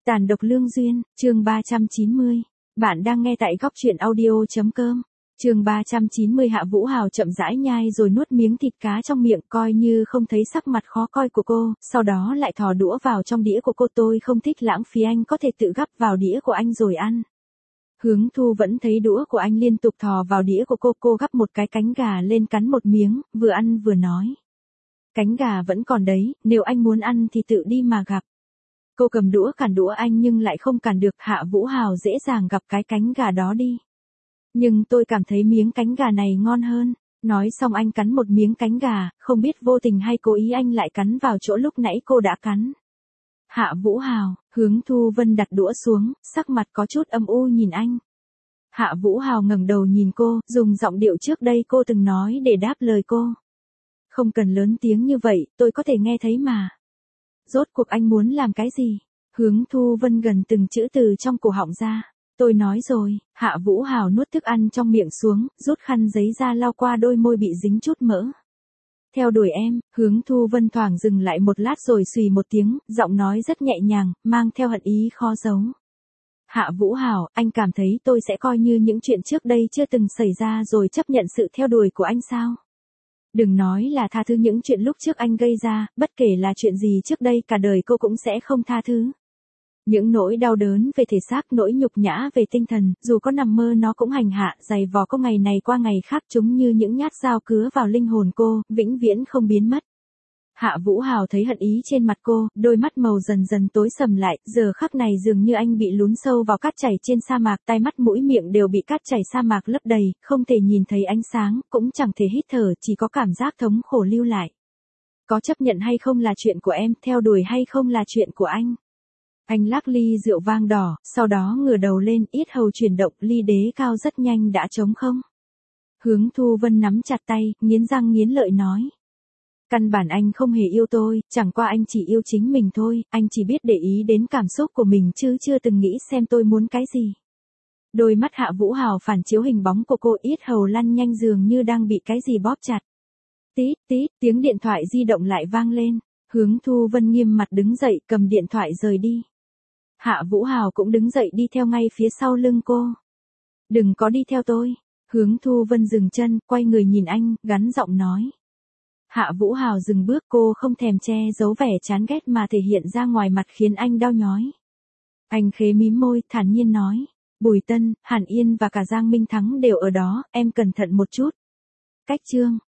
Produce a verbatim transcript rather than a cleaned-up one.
Tàn độc lương duyên, chương ba trăm chín mươi. Bạn đang nghe tại góc truyện audio.com. Chương ba trăm chín mươi. Hạ Vũ Hào chậm rãi nhai rồi nuốt miếng thịt cá trong miệng, coi như không thấy sắc mặt khó coi của cô, sau đó lại thò đũa vào trong đĩa của cô. Tôi không thích lãng phí, anh có thể tự gắp vào đĩa của anh rồi ăn. Hướng Thu vẫn thấy đũa của anh liên tục thò vào đĩa của cô, cô gắp một cái cánh gà lên cắn một miếng, vừa ăn vừa nói. Cánh gà vẫn còn đấy, nếu anh muốn ăn thì tự đi mà gặp. Cô cầm đũa cản đũa anh nhưng lại không cản được. Hạ Vũ Hào dễ dàng gặp cái cánh gà đó đi. Nhưng tôi cảm thấy miếng cánh gà này ngon hơn. Nói xong anh cắn một miếng cánh gà, không biết vô tình hay cố ý anh lại cắn vào chỗ lúc nãy cô đã cắn. Hạ Vũ Hào, Hướng Thu Vân đặt đũa xuống, sắc mặt có chút âm u nhìn anh. Hạ Vũ Hào ngẩng đầu nhìn cô, dùng giọng điệu trước đây cô từng nói để đáp lời cô. Không cần lớn tiếng như vậy, tôi có thể nghe thấy mà. Rốt cuộc anh muốn làm cái gì? Hướng Thu Vân gần từng chữ từ trong cổ họng ra. Tôi nói rồi. Hạ Vũ Hào nuốt thức ăn trong miệng xuống, rút khăn giấy ra lau qua đôi môi bị dính chút mỡ. Theo đuổi em. Hướng Thu Vân thoảng dừng lại một lát rồi xùy một tiếng, giọng nói rất nhẹ nhàng, mang theo hận ý khó giấu. Hạ Vũ Hào, anh cảm thấy tôi sẽ coi như những chuyện trước đây chưa từng xảy ra rồi chấp nhận sự theo đuổi của anh sao? Đừng nói là tha thứ những chuyện lúc trước anh gây ra, bất kể là chuyện gì trước đây cả đời cô cũng sẽ không tha thứ. Những nỗi đau đớn về thể xác, nỗi nhục nhã về tinh thần, dù có nằm mơ nó cũng hành hạ, giày vò cô ngày này qua ngày khác, chúng như những nhát dao cứa vào linh hồn cô, vĩnh viễn không biến mất. Hạ Vũ Hào thấy hận ý trên mặt cô, đôi mắt màu dần dần tối sầm lại, giờ khắc này dường như anh bị lún sâu vào cát chảy trên sa mạc, tai mắt mũi miệng đều bị cát chảy sa mạc lấp đầy, không thể nhìn thấy ánh sáng, cũng chẳng thể hít thở, chỉ có cảm giác thống khổ lưu lại. Có chấp nhận hay không là chuyện của em, theo đuổi hay không là chuyện của anh. Anh lắc ly rượu vang đỏ, sau đó ngửa đầu lên, yết hầu chuyển động, ly đế cao rất nhanh đã trống không. Hướng Thu Vân nắm chặt tay, nghiến răng nghiến lợi nói. Căn bản anh không hề yêu tôi, chẳng qua anh chỉ yêu chính mình thôi, anh chỉ biết để ý đến cảm xúc của mình chứ chưa từng nghĩ xem tôi muốn cái gì. Đôi mắt Hạ Vũ Hào phản chiếu hình bóng của cô, yết hầu lăn nhanh dường như đang bị cái gì bóp chặt. Tít tít, tiếng điện thoại di động lại vang lên. Hướng Thu Vân nghiêm mặt đứng dậy, cầm điện thoại rời đi. Hạ Vũ Hào cũng đứng dậy đi theo ngay phía sau lưng cô. Đừng có đi theo tôi. Hướng Thu Vân dừng chân, quay người nhìn anh, gắn giọng nói. Hạ Vũ Hào dừng bước, cô không thèm che giấu vẻ chán ghét mà thể hiện ra ngoài mặt khiến anh đau nhói. Anh khế mím môi, thản nhiên nói. Bùi Tân, Hàn Yên và cả Giang Minh Thắng đều ở đó, em cẩn thận một chút. Cách chương.